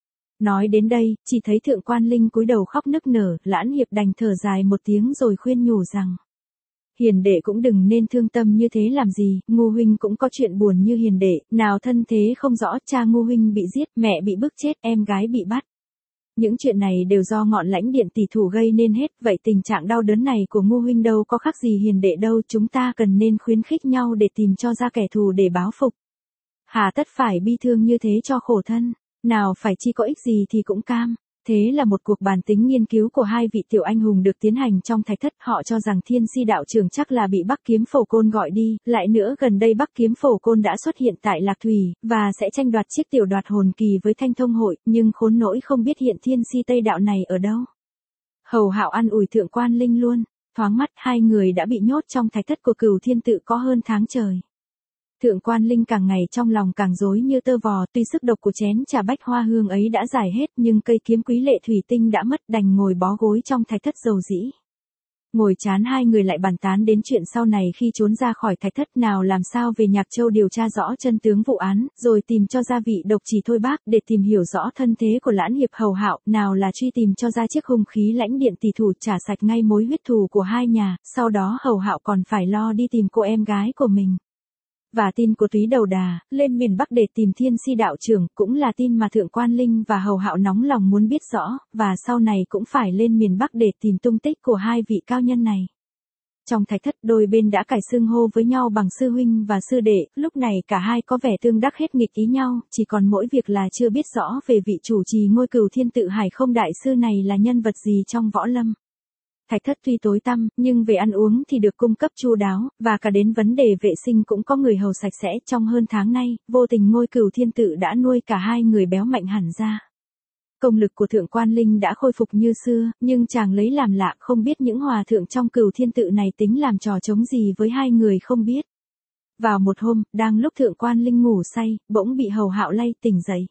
Nói đến đây, chỉ thấy Thượng quan Linh cúi đầu khóc nức nở, Lãn Hiệp đành thở dài một tiếng rồi khuyên nhủ rằng: hiền đệ cũng đừng nên thương tâm như thế làm gì, Ngô huynh cũng có chuyện buồn như hiền đệ, nào thân thế không rõ, cha Ngô huynh bị giết, mẹ bị bức chết, em gái bị bắt. Những chuyện này đều do ngọn lãnh điện tỷ thủ gây nên hết, vậy tình trạng đau đớn này của Ngô huynh đâu có khác gì hiền đệ đâu, chúng ta cần nên khuyến khích nhau để tìm cho ra kẻ thù để báo phục. Hà tất phải bi thương như thế cho khổ thân, nào phải chi có ích gì thì cũng cam. Thế là một cuộc bàn tính nghiên cứu của hai vị tiểu anh hùng được tiến hành trong thạch thất, họ cho rằng Thiên Si đạo trưởng chắc là bị Bắc Kiếm Phổ Côn gọi đi, lại nữa gần đây Bắc Kiếm Phổ Côn đã xuất hiện tại Lạc Thủy, và sẽ tranh đoạt chiếc tiểu đoạt hồn kỳ với Thanh Thông hội, nhưng khốn nỗi không biết hiện Thiên Si Tây đạo này ở đâu. Hầu Hạo an ủi Thượng quan Linh luôn, thoáng mắt hai người đã bị nhốt trong thạch thất của Cửu Thiên Tự có hơn tháng trời. Thượng quan Linh càng ngày trong lòng càng rối như tơ vò, tuy sức độc của chén trà bách hoa hương ấy đã giải hết nhưng cây kiếm quý lệ thủy tinh đã mất, đành ngồi bó gối trong thạch thất dầu dĩ. Ngồi chán hai người lại bàn tán đến chuyện sau này khi trốn ra khỏi thạch thất, nào làm sao về Nhạc Châu điều tra rõ chân tướng vụ án, rồi tìm cho ra vị độc chỉ thôi bác để tìm hiểu rõ thân thế của Lãn Hiệp Hầu Hạo, nào là truy tìm cho ra chiếc hung khí lãnh điện tỷ thủ trả sạch ngay mối huyết thù của hai nhà, sau đó Hầu Hạo còn phải lo đi tìm cô em gái của mình. Và tin của Túy Đầu Đà, lên miền Bắc để tìm Thiên Si đạo trưởng, cũng là tin mà Thượng quan Linh và Hầu Hạo nóng lòng muốn biết rõ, và sau này cũng phải lên miền Bắc để tìm tung tích của hai vị cao nhân này. Trong thạch thất đôi bên đã cải xưng hô với nhau bằng sư huynh và sư đệ, lúc này cả hai có vẻ tương đắc hết nghịch ý nhau, chỉ còn mỗi việc là chưa biết rõ về vị chủ trì ngôi Cửu Thiên Tự Hải Không đại sư này là nhân vật gì trong võ lâm. Thạch thất tuy tối tăm, nhưng về ăn uống thì được cung cấp chu đáo, và cả đến vấn đề vệ sinh cũng có người hầu sạch sẽ. Trong hơn tháng nay, vô tình ngôi Cửu Thiên Tự đã nuôi cả hai người béo mạnh hẳn ra. Công lực của Thượng quan Linh đã khôi phục như xưa, nhưng chàng lấy làm lạ không biết những hòa thượng trong Cửu Thiên Tự này tính làm trò chống gì với hai người không biết. Vào một hôm, đang lúc Thượng quan Linh ngủ say, bỗng bị Hầu Hạo lay tỉnh dậy.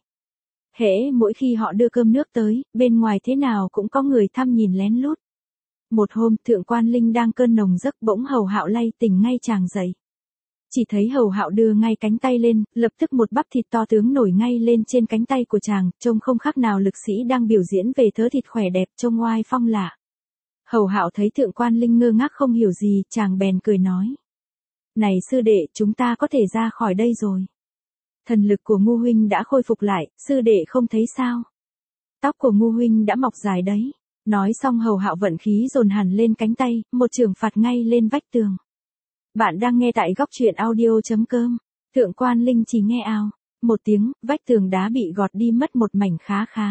Hễ mỗi khi họ đưa cơm nước tới, bên ngoài thế nào cũng có người thăm nhìn lén lút. Một hôm, Thượng quan Linh đang cơn nồng giấc, bỗng Hầu Hạo lay tỉnh ngay chàng dậy. Chỉ thấy Hầu Hạo đưa ngay cánh tay lên, lập tức một bắp thịt to tướng nổi ngay lên trên cánh tay của chàng, trông không khác nào lực sĩ đang biểu diễn về thớ thịt khỏe đẹp, trông oai phong lạ. Hầu Hạo thấy Thượng quan Linh ngơ ngác không hiểu gì, chàng bèn cười nói: "Này sư đệ, chúng ta có thể ra khỏi đây rồi. Thần lực của Ngô huynh đã khôi phục lại, sư đệ không thấy sao? Tóc của Ngô huynh đã mọc dài đấy." Nói xong Hầu Hạo vận khí dồn hẳn lên cánh tay, một chưởng phạt ngay lên vách tường. Bạn đang nghe tại góc truyện audio chấm com. Thượng quan Linh chỉ nghe ào một tiếng, vách tường đá bị gọt đi mất một mảnh khá khá.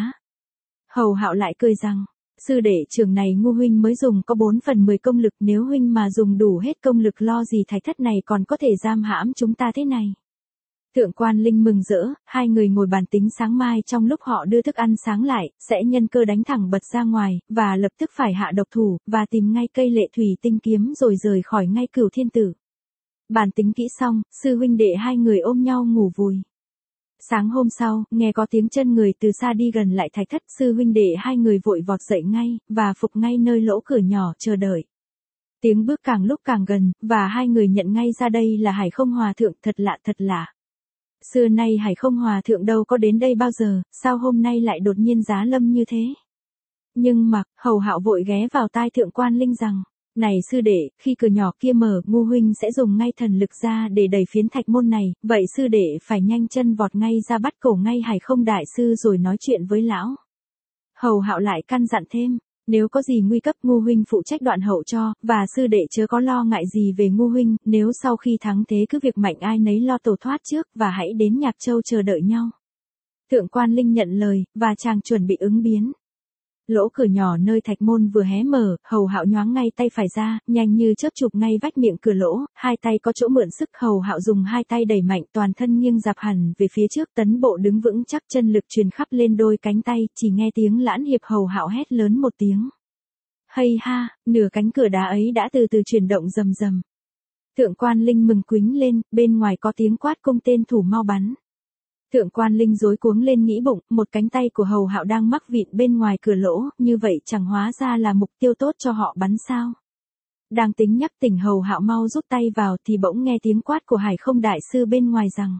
Hầu Hạo lại cười rằng, sư đệ trường này ngu huynh mới dùng có bốn phần mười công lực, nếu huynh mà dùng đủ hết công lực lo gì thạch thất này còn có thể giam hãm chúng ta thế này. Thượng quan Linh mừng rỡ, hai người ngồi bàn tính sáng mai trong lúc họ đưa thức ăn sáng lại, sẽ nhân cơ đánh thẳng bật ra ngoài, và lập tức phải hạ độc thủ, và tìm ngay cây lệ thủy tinh kiếm rồi rời khỏi ngay Cửu Thiên Tử. Bàn tính kỹ xong, sư huynh đệ hai người ôm nhau ngủ vùi. Sáng hôm sau, nghe có tiếng chân người từ xa đi gần lại thạch thất, sư huynh đệ hai người vội vọt dậy ngay, và phục ngay nơi lỗ cửa nhỏ chờ đợi. Tiếng bước càng lúc càng gần, và hai người nhận ngay ra đây là Hải Không Hòa Thượng, thật lạ thật lạ. Xưa nay Hải Không Hòa Thượng đâu có đến đây bao giờ, sao hôm nay lại đột nhiên giá lâm như thế. Nhưng mà, Hầu Hạo vội ghé vào tai Thượng quan Linh rằng, này sư đệ, khi cửa nhỏ kia mở, ngu huynh sẽ dùng ngay thần lực ra để đẩy phiến thạch môn này, vậy sư đệ phải nhanh chân vọt ngay ra bắt cổ ngay Hải Không đại sư rồi nói chuyện với lão. Hầu Hạo lại căn dặn thêm, nếu có gì nguy cấp ngu huynh phụ trách đoạn hậu cho, và sư đệ chớ có lo ngại gì về ngu huynh, nếu sau khi thắng thế cứ việc mạnh ai nấy lo tổ thoát trước, và hãy đến Nhạc Châu chờ đợi nhau. Thượng quan Linh nhận lời, và chàng chuẩn bị ứng biến. Lỗ cửa nhỏ nơi thạch môn vừa hé mở, Hầu Hạo nhoáng ngay tay phải ra, nhanh như chớp chụp ngay vách miệng cửa lỗ, hai tay có chỗ mượn sức, Hầu Hạo dùng hai tay đẩy mạnh, toàn thân nghiêng dạp hẳn về phía trước, tấn bộ đứng vững chắc, chân lực truyền khắp lên đôi cánh tay, chỉ nghe tiếng Lãn Hiệp Hầu Hạo hét lớn một tiếng. Hay ha, nửa cánh cửa đá ấy đã từ từ chuyển động rầm rầm. Thượng quan Linh mừng quính lên, bên ngoài có tiếng quát cung tên thủ mau bắn. Thượng quan Linh rối cuống lên nghĩ bụng, một cánh tay của Hầu Hạo đang mắc vịn bên ngoài cửa lỗ, như vậy chẳng hóa ra là mục tiêu tốt cho họ bắn sao. Đang tính nhắc tỉnh Hầu Hạo mau rút tay vào thì bỗng nghe tiếng quát của Hải Không đại sư bên ngoài rằng,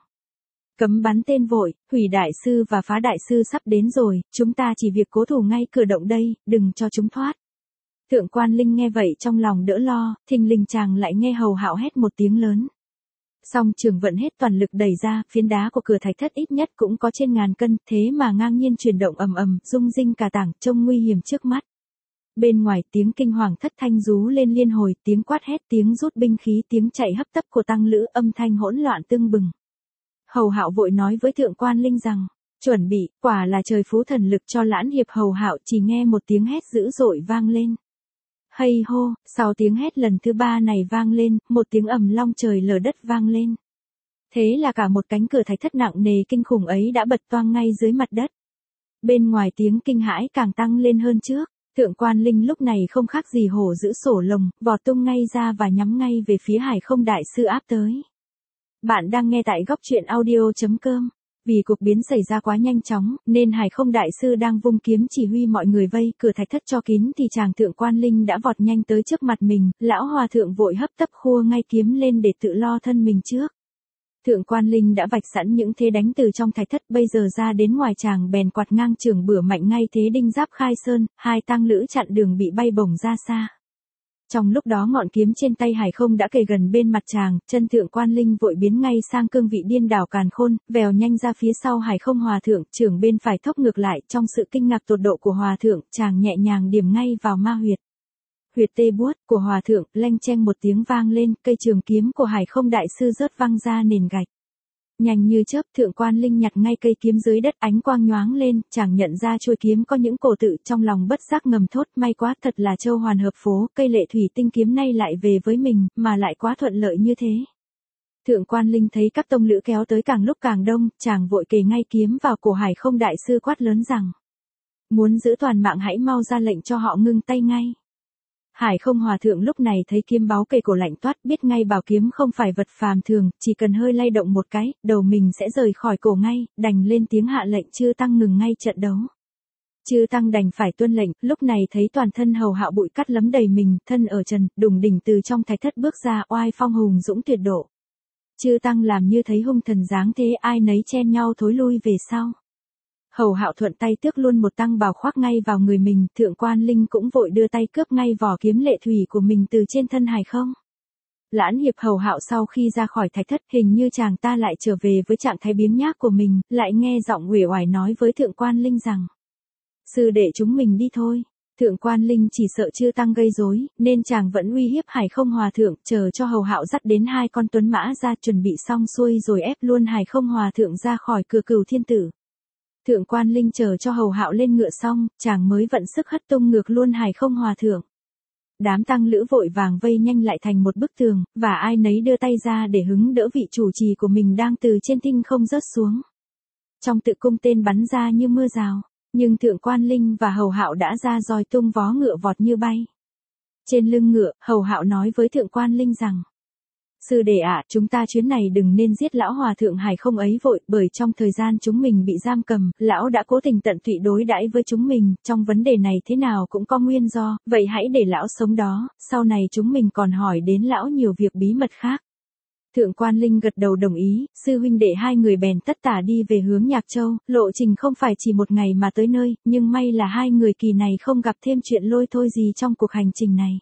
cấm bắn tên vội, Hủy đại sư và Phá đại sư sắp đến rồi, chúng ta chỉ việc cố thủ ngay cửa động đây, đừng cho chúng thoát. Thượng quan Linh nghe vậy trong lòng đỡ lo, thình lình chàng lại nghe Hầu Hạo hét một tiếng lớn. Song trường vận hết toàn lực đẩy ra, phiến đá của cửa thạch thất ít nhất cũng có trên ngàn cân, thế mà ngang nhiên chuyển động ầm ầm, rung rinh cả tảng, trông nguy hiểm trước mắt. Bên ngoài tiếng kinh hoàng thất thanh rú lên liên hồi, tiếng quát hét, tiếng rút binh khí, tiếng chạy hấp tấp của tăng lữ, âm thanh hỗn loạn tưng bừng. Hầu Hạo vội nói với Thượng quan Linh rằng, chuẩn bị, quả là trời phú thần lực cho Lãn Hiệp. Hầu Hạo chỉ nghe một tiếng hét dữ dội vang lên. Hay hô, sau tiếng hét lần thứ ba này vang lên, một tiếng ầm long trời lở đất vang lên. Thế là cả một cánh cửa thạch thất nặng nề kinh khủng ấy đã bật toang ngay dưới mặt đất. Bên ngoài tiếng kinh hãi càng tăng lên hơn trước, Thượng quan Linh lúc này không khác gì hổ giữ sổ lồng, vọt tung ngay ra và nhắm ngay về phía Hải Không đại sư áp tới. Bạn đang nghe tại góc truyện audio chấm com. Vì cuộc biến xảy ra quá nhanh chóng, nên Hải Không đại sư đang vung kiếm chỉ huy mọi người vây cửa thạch thất cho kín thì chàng Thượng quan Linh đã vọt nhanh tới trước mặt mình, lão hòa thượng vội hấp tấp khua ngay kiếm lên để tự lo thân mình trước. Thượng quan Linh đã vạch sẵn những thế đánh từ trong thạch thất, bây giờ ra đến ngoài chàng bèn quạt ngang chưởng bửa mạnh ngay thế đinh giáp khai sơn, hai tang lữ chặn đường bị bay bổng ra xa. Trong lúc đó ngọn kiếm trên tay Hải Không đã kề gần bên mặt chàng, chân Thượng quan Linh vội biến ngay sang cương vị điên đảo càn khôn, vèo nhanh ra phía sau Hải Không hòa thượng, chưởng bên phải thốc ngược lại, trong sự kinh ngạc tột độ của hòa thượng, chàng nhẹ nhàng điểm ngay vào ma huyệt. Huyệt tê buốt của hòa thượng, leng cheng một tiếng vang lên, cây trường kiếm của Hải Không đại sư rớt văng ra nền gạch. Nhanh như chớp, Thượng quan Linh nhặt ngay cây kiếm dưới đất, ánh quang nhoáng lên, chàng nhận ra chuôi kiếm có những cổ tự, trong lòng bất giác ngầm thốt, may quá, thật là châu hoàn hợp phố, cây lệ thủy tinh kiếm nay lại về với mình, mà lại quá thuận lợi như thế. Thượng quan Linh thấy các tông lữ kéo tới càng lúc càng đông, chàng vội kề ngay kiếm vào cổ Hải Không đại sư quát lớn rằng, muốn giữ toàn mạng hãy mau ra lệnh cho họ ngưng tay ngay. Hải Không hòa thượng lúc này thấy kiếm báu kề cổ lạnh toát, biết ngay bảo kiếm không phải vật phàm thường, chỉ cần hơi lay động một cái, đầu mình sẽ rời khỏi cổ ngay, đành lên tiếng hạ lệnh chư tăng ngừng ngay trận đấu. Chư tăng đành phải tuân lệnh, lúc này thấy toàn thân Hầu Hạo bụi cắt lấm đầy mình, thân ở trần, đùng đỉnh từ trong thạch thất bước ra, oai phong hùng dũng tuyệt độ. Chư tăng làm như thấy hung thần dáng thế, ai nấy chen nhau thối lui về sau. Hầu Hạo thuận tay tước luôn một tăng bào khoác ngay vào người mình, Thượng quan Linh cũng vội đưa tay cướp ngay vỏ kiếm lệ thủy của mình từ trên thân Hải Không. Lãn Hiệp Hầu Hạo sau khi ra khỏi thạch thất, hình như chàng ta lại trở về với trạng thái biếng nhác của mình, lại nghe giọng uể oải nói với Thượng quan Linh rằng, sư đệ chúng mình đi thôi. Thượng Quan Linh chỉ sợ Chư Tăng gây rối, nên chàng vẫn uy hiếp Hải Không Hòa Thượng, chờ cho Hầu Hạo dắt đến hai con tuấn mã ra chuẩn bị xong xuôi rồi ép luôn Hải Không Hòa Thượng ra khỏi cửa Cửu Thiên Tử. Thượng Quan Linh chờ cho Hầu Hạo lên ngựa xong, chàng mới vận sức hất tung ngược luôn Hải Không Hòa Thượng. Đám tăng lữ vội vàng vây nhanh lại thành một bức tường, và ai nấy đưa tay ra để hứng đỡ vị chủ trì của mình đang từ trên tinh không rớt xuống. Trong tự cung tên bắn ra như mưa rào, nhưng Thượng Quan Linh và Hầu Hạo đã ra roi tung vó ngựa vọt như bay. Trên lưng ngựa, Hầu Hạo nói với Thượng Quan Linh rằng: Sư đệ ạ, chúng ta chuyến này đừng nên giết lão hòa thượng Hải Không ấy vội, bởi trong thời gian chúng mình bị giam cầm, lão đã cố tình tận tụy đối đãi với chúng mình, trong vấn đề này thế nào cũng có nguyên do, vậy hãy để lão sống đó, sau này chúng mình còn hỏi đến lão nhiều việc bí mật khác. Thượng Quan Linh gật đầu đồng ý, sư huynh đệ hai người bèn tất tả đi về hướng Nhạc Châu, lộ trình không phải chỉ một ngày mà tới nơi, nhưng may là hai người kỳ này không gặp thêm chuyện lôi thôi gì trong cuộc hành trình này.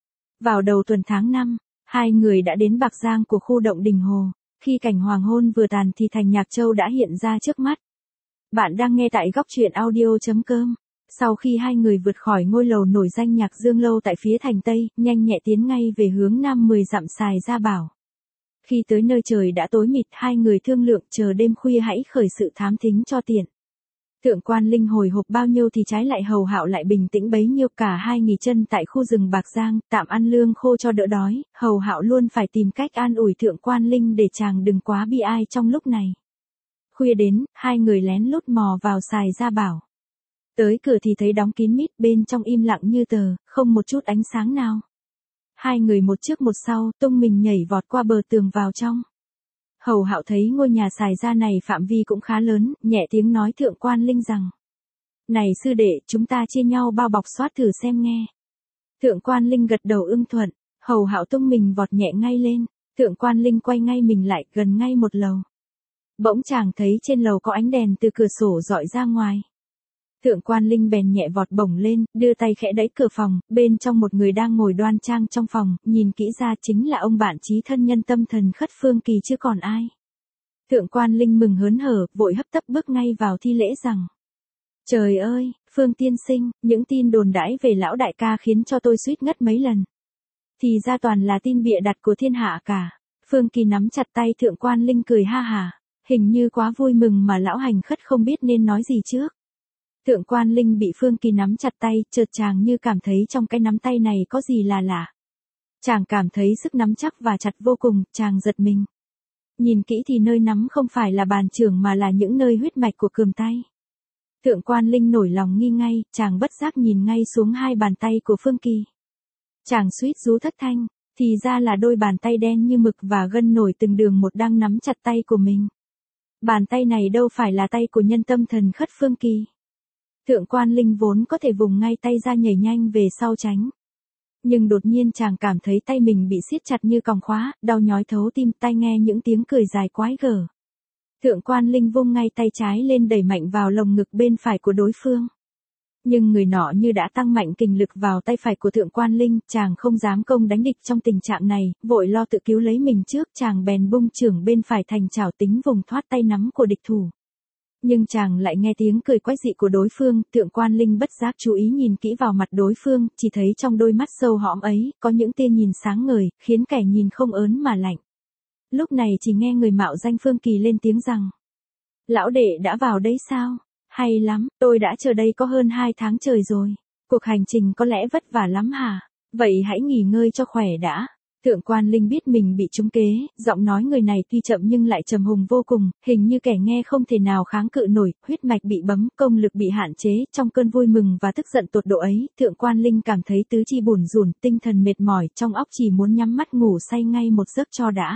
Vào đầu tuần tháng năm, hai người đã đến Bạc Giang của khu động Đình Hồ, khi cảnh hoàng hôn vừa tàn thì thành Nhạc Châu đã hiện ra trước mắt. Bạn đang nghe tại góc truyện audio chấm com. Sau khi hai người vượt khỏi ngôi lầu nổi danh Nhạc Dương Lâu tại phía thành Tây, nhanh nhẹ tiến ngay về hướng nam mười dặm Sài Gia Bảo. Khi tới nơi trời đã tối mịt, hai người thương lượng chờ đêm khuya hãy khởi sự thám thính cho tiện. Thượng Quan Linh hồi hộp bao nhiêu thì trái lại Hầu Hạo lại bình tĩnh bấy nhiêu, cả hai nghỉ chân tại khu rừng Bạc Giang, tạm ăn lương khô cho đỡ đói, Hầu Hạo luôn phải tìm cách an ủi Thượng Quan Linh để chàng đừng quá bi ai trong lúc này. Khuya đến, hai người lén lút mò vào Sài Gia Bảo. Tới cửa thì thấy đóng kín mít, bên trong im lặng như tờ, không một chút ánh sáng nào. Hai người một trước một sau, tung mình nhảy vọt qua bờ tường vào trong. Hầu Hạo thấy ngôi nhà Sài Gia này phạm vi cũng khá lớn, nhẹ tiếng nói Thượng Quan Linh rằng: Này sư đệ, chúng ta chia nhau bao bọc soát thử xem nghe. Thượng Quan Linh gật đầu ưng thuận, Hầu Hạo tung mình vọt nhẹ ngay lên, Thượng Quan Linh quay ngay mình lại, gần ngay một lầu. Bỗng chàng thấy trên lầu có ánh đèn từ cửa sổ rọi ra ngoài. Thượng Quan Linh bèn nhẹ vọt bổng lên, đưa tay khẽ đẩy cửa phòng, bên trong một người đang ngồi đoan trang trong phòng, nhìn kỹ ra chính là ông bạn chí thân nhân tâm thần Khất Phương Kỳ chứ còn ai. Thượng Quan Linh mừng hớn hở, vội hấp tấp bước ngay vào thi lễ rằng: Trời ơi, Phương tiên sinh, những tin đồn đãi về lão đại ca khiến cho tôi suýt ngất mấy lần. Thì ra toàn là tin bịa đặt của thiên hạ cả. Phương Kỳ nắm chặt tay Thượng Quan Linh cười ha hả, hình như quá vui mừng mà lão hành khất không biết nên nói gì trước. Thượng Quan Linh bị Phương Kỳ nắm chặt tay, chợt chàng như cảm thấy trong cái nắm tay này có gì là lạ. Chàng cảm thấy sức nắm chắc và chặt vô cùng, chàng giật mình. Nhìn kỹ thì nơi nắm không phải là bàn chưởng mà là những nơi huyết mạch của cườm tay. Thượng Quan Linh nổi lòng nghi ngay, chàng bất giác nhìn ngay xuống hai bàn tay của Phương Kỳ. Chàng suýt rú thất thanh, thì ra là đôi bàn tay đen như mực và gân nổi từng đường một đang nắm chặt tay của mình. Bàn tay này đâu phải là tay của nhân tâm thần Khất Phương Kỳ. Thượng Quan Linh vốn có thể vùng ngay tay ra nhảy nhanh về sau tránh. Nhưng đột nhiên chàng cảm thấy tay mình bị siết chặt như còng khóa, đau nhói thấu tim, tai nghe những tiếng cười dài quái gở. Thượng Quan Linh vung ngay tay trái lên đẩy mạnh vào lồng ngực bên phải của đối phương. Nhưng người nọ như đã tăng mạnh kình lực vào tay phải của Thượng Quan Linh, chàng không dám công đánh địch trong tình trạng này, vội lo tự cứu lấy mình trước, chàng bèn bung chưởng bên phải thành chảo tính vùng thoát tay nắm của địch thủ. Nhưng chàng lại nghe tiếng cười quái dị của đối phương, Thượng Quan Linh bất giác chú ý nhìn kỹ vào mặt đối phương, chỉ thấy trong đôi mắt sâu hõm ấy, có những tia nhìn sáng ngời, khiến kẻ nhìn không ớn mà lạnh. Lúc này chỉ nghe người mạo danh Phương Kỳ lên tiếng rằng: Lão đệ đã vào đấy sao? Hay lắm, tôi đã chờ đây có hơn hai tháng trời rồi. Cuộc hành trình có lẽ vất vả lắm hả? Vậy hãy nghỉ ngơi cho khỏe đã. Thượng Quan Linh biết mình bị trúng kế, giọng nói người này tuy chậm nhưng lại trầm hùng vô cùng, hình như kẻ nghe không thể nào kháng cự nổi, huyết mạch bị bấm, công lực bị hạn chế, trong cơn vui mừng và tức giận tột độ ấy, Thượng Quan Linh cảm thấy tứ chi bủn rủn, tinh thần mệt mỏi, trong óc chỉ muốn nhắm mắt ngủ say ngay một giấc cho đã.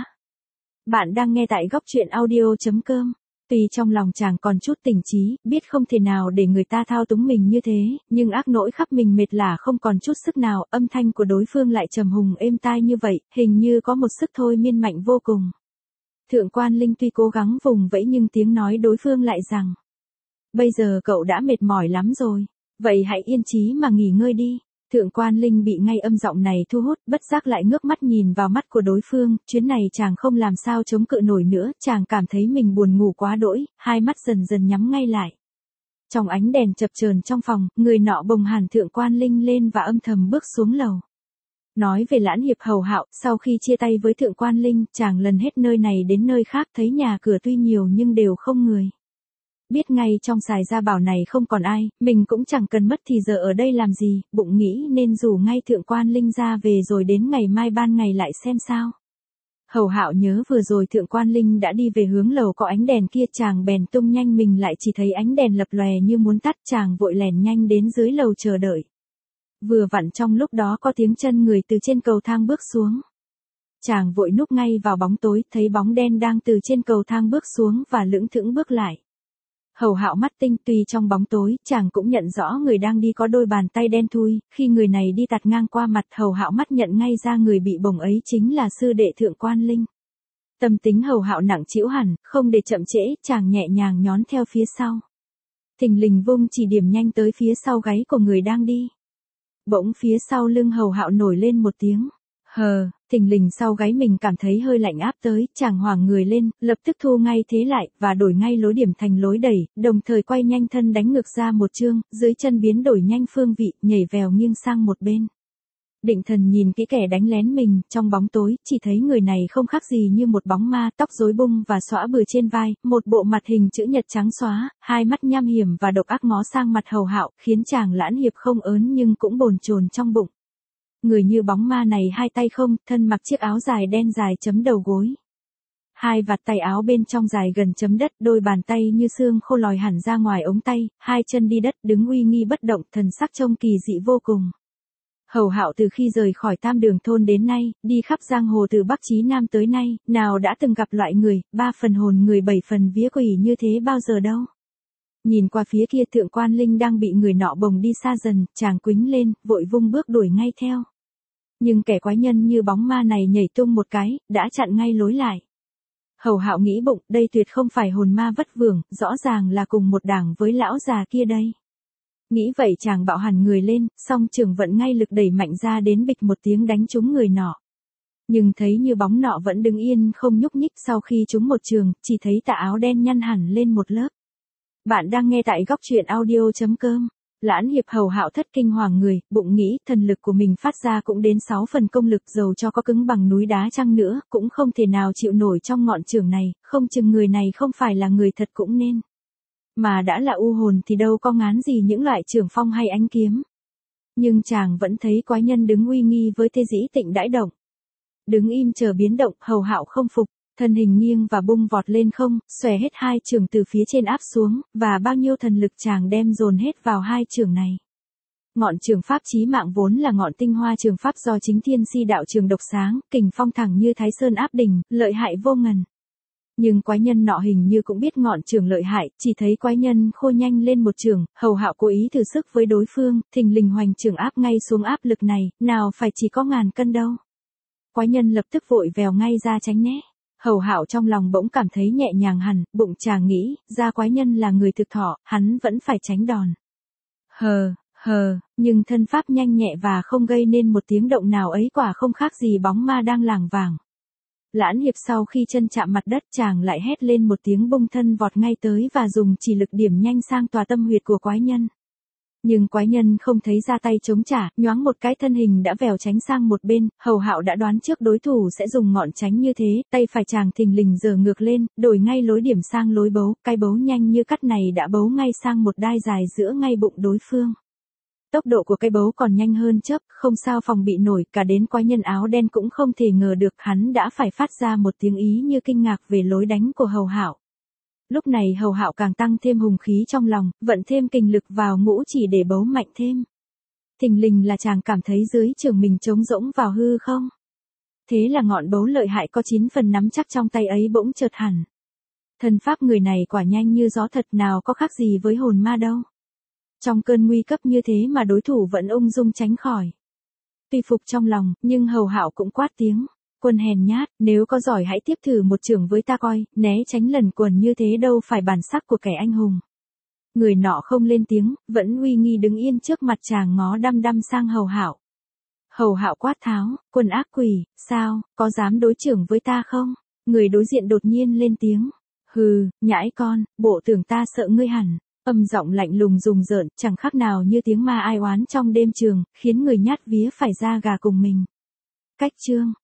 Bạn đang nghe tại góc truyện audio chấm com. Tuy trong lòng chàng còn chút tình trí, biết không thể nào để người ta thao túng mình như thế, nhưng ác nỗi khắp mình mệt lả không còn chút sức nào, âm thanh của đối phương lại trầm hùng êm tai như vậy, hình như có một sức thôi miên mạnh vô cùng. Thượng Quan Linh tuy cố gắng vùng vẫy nhưng tiếng nói đối phương lại rằng: Bây giờ cậu đã mệt mỏi lắm rồi, vậy hãy yên chí mà nghỉ ngơi đi. Thượng Quan Linh bị ngay âm giọng này thu hút, bất giác lại ngước mắt nhìn vào mắt của đối phương, chuyến này chàng không làm sao chống cự nổi nữa, chàng cảm thấy mình buồn ngủ quá đỗi, hai mắt dần dần nhắm ngay lại. Trong ánh đèn chập chờn trong phòng, người nọ bồng Hàn Thượng Quan Linh lên và âm thầm bước xuống lầu. Nói về Lãn Hiệp Hầu Hạo, sau khi chia tay với Thượng Quan Linh, chàng lần hết nơi này đến nơi khác, thấy nhà cửa tuy nhiều nhưng đều không người. Biết ngay trong Sài Gia Bảo này không còn ai, mình cũng chẳng cần mất thì giờ ở đây làm gì, bụng nghĩ nên rủ ngay Thượng Quan Linh ra về rồi đến ngày mai ban ngày lại xem sao. Hầu Hạo nhớ vừa rồi Thượng Quan Linh đã đi về hướng lầu có ánh đèn kia, chàng bèn tung nhanh mình lại, chỉ thấy ánh đèn lập lòe như muốn tắt, chàng vội lèn nhanh đến dưới lầu chờ đợi. Vừa vặn trong lúc đó có tiếng chân người từ trên cầu thang bước xuống. Chàng vội núp ngay vào bóng tối, thấy bóng đen đang từ trên cầu thang bước xuống và lững thững bước lại. Hầu Hạo mắt tinh, tuy trong bóng tối, chàng cũng nhận rõ người đang đi có đôi bàn tay đen thui, khi người này đi tạt ngang qua mặt, Hầu Hạo mắt nhận ngay ra người bị bồng ấy chính là sư đệ Thượng Quan Linh. Tâm tính Hầu Hạo nặng trĩu hẳn, không để chậm trễ, chàng nhẹ nhàng nhón theo phía sau. Thình lình vung chỉ điểm nhanh tới phía sau gáy của người đang đi. Bỗng phía sau lưng Hầu Hạo nổi lên một tiếng hờ, thình lình sau gáy mình cảm thấy hơi lạnh áp tới, chàng hoảng người lên, lập tức thu ngay thế lại, và đổi ngay lối điểm thành lối đẩy, đồng thời quay nhanh thân đánh ngược ra một chương, dưới chân biến đổi nhanh phương vị, nhảy vèo nghiêng sang một bên. Định thần nhìn kỹ kẻ đánh lén mình, trong bóng tối, chỉ thấy người này không khác gì như một bóng ma, tóc rối bung và xõa bừa trên vai, một bộ mặt hình chữ nhật trắng xóa, hai mắt nham hiểm và độc ác ngó sang mặt Hầu Hạo, khiến chàng Lãn Hiệp không ớn nhưng cũng bồn chồn trong bụng. Người như bóng ma này hai tay không, thân mặc chiếc áo dài đen dài chấm đầu gối. Hai vạt tay áo bên trong dài gần chấm đất, đôi bàn tay như xương khô lòi hẳn ra ngoài ống tay, hai chân đi đất, đứng uy nghi bất động, thần sắc trông kỳ dị vô cùng. Hầu Hạo từ khi rời khỏi Tam Đường thôn đến nay, đi khắp giang hồ từ Bắc chí Nam tới nay, nào đã từng gặp loại người, ba phần hồn người bảy phần vía quỷ như thế bao giờ đâu. Nhìn qua phía kia Thượng Quan Linh đang bị người nọ bồng đi xa dần, chàng quĩnh lên, vội vung bước đuổi ngay theo. Nhưng kẻ quái nhân như bóng ma này nhảy tung một cái, đã chặn ngay lối lại. Hầu Hạo nghĩ bụng, đây tuyệt không phải hồn ma vất vưởng, rõ ràng là cùng một đảng với lão già kia đây. Nghĩ vậy chàng bạo hẳn người lên, song trường vận ngay lực đẩy mạnh ra đến bịch một tiếng đánh trúng người nọ. Nhưng thấy như bóng nọ vẫn đứng yên không nhúc nhích, sau khi trúng một trường, chỉ thấy tà áo đen nhăn hẳn lên một lớp. Bạn đang nghe tại góc truyện audio chấm com. Lãn Hiệp Hầu Hạo thất kinh hoàng người, bụng nghĩ thần lực của mình phát ra cũng đến sáu phần công lực, dầu cho có cứng bằng núi đá chăng nữa, cũng không thể nào chịu nổi trong ngọn trường này, không chừng người này không phải là người thật cũng nên. Mà đã là u hồn thì đâu có ngán gì những loại trường phong hay ánh kiếm. Nhưng chàng vẫn thấy quái nhân đứng uy nghi với thế dĩ tịnh đãi động. Đứng im chờ biến động, Hầu Hạo không phục. Thân hình nghiêng và bung vọt lên không, xòe hết hai trường từ phía trên áp xuống, và bao nhiêu thần lực chàng đem dồn hết vào hai trường này. Ngọn trường pháp chí mạng vốn là ngọn tinh hoa trường pháp do chính Thiên Si đạo trường độc sáng, kình phong thẳng như Thái Sơn áp đỉnh, lợi hại vô ngần. Nhưng quái nhân nọ hình như cũng biết ngọn trường lợi hại, chỉ thấy quái nhân khô nhanh lên một trường, Hầu Hạo cố ý thử sức với đối phương, thình lình hoành trường áp ngay xuống áp lực này, nào phải chỉ có ngàn cân đâu. Quái nhân lập tức vội vèo ngay ra tránh né. Hầu Hạo trong lòng bỗng cảm thấy nhẹ nhàng hẳn, bụng chàng nghĩ, ra quái nhân là người thực thọ, hắn vẫn phải tránh đòn. Hờ, hờ, nhưng thân pháp nhanh nhẹ và không gây nên một tiếng động nào ấy, quả không khác gì bóng ma đang lảng vảng. Lãn Hiệp sau khi chân chạm mặt đất, chàng lại hét lên một tiếng, bung thân vọt ngay tới và dùng chỉ lực điểm nhanh sang tòa tâm huyệt của quái nhân. Nhưng quái nhân không thấy ra tay chống trả, nhoáng một cái thân hình đã vèo tránh sang một bên, Hầu Hạo đã đoán trước đối thủ sẽ dùng ngọn tránh như thế, tay phải chàng thình lình giở ngược lên, đổi ngay lối điểm sang lối bấu, cái bấu nhanh như cắt này đã bấu ngay sang một đai dài giữa ngay bụng đối phương. Tốc độ của cái bấu còn nhanh hơn chớp, không sao phòng bị nổi, cả đến quái nhân áo đen cũng không thể ngờ được hắn đã phải phát ra một tiếng ý như kinh ngạc về lối đánh của Hầu Hạo. Lúc này Hầu Hạo càng tăng thêm hùng khí trong lòng, vận thêm kình lực vào ngũ chỉ để bấu mạnh thêm. Thình lình là chàng cảm thấy dưới trường mình trống rỗng vào hư không. Thế là ngọn bấu lợi hại có chín phần nắm chắc trong tay ấy bỗng chợt hẳn. Thần pháp người này quả nhanh như gió thật, nào có khác gì với hồn ma đâu. Trong cơn nguy cấp như thế mà đối thủ vẫn ung dung tránh khỏi. Tuy phục trong lòng, nhưng Hầu Hạo cũng quát tiếng. Quân hèn nhát, nếu có giỏi hãy tiếp thử một trường với ta coi, né tránh lần quần như thế đâu phải bản sắc của kẻ anh hùng. Người nọ không lên tiếng, vẫn uy nghi đứng yên trước mặt chàng, ngó đăm đăm sang Hầu Hạo. Hầu Hạo quát tháo, quân ác quỷ, sao, có dám đối chưởng với ta không? Người đối diện đột nhiên lên tiếng. Hừ, nhãi con, bộ tưởng ta sợ ngươi hẳn. Âm giọng lạnh lùng rùng rợn, chẳng khác nào như tiếng ma ai oán trong đêm trường, khiến người nhát vía phải ra gà cùng mình. Cách chương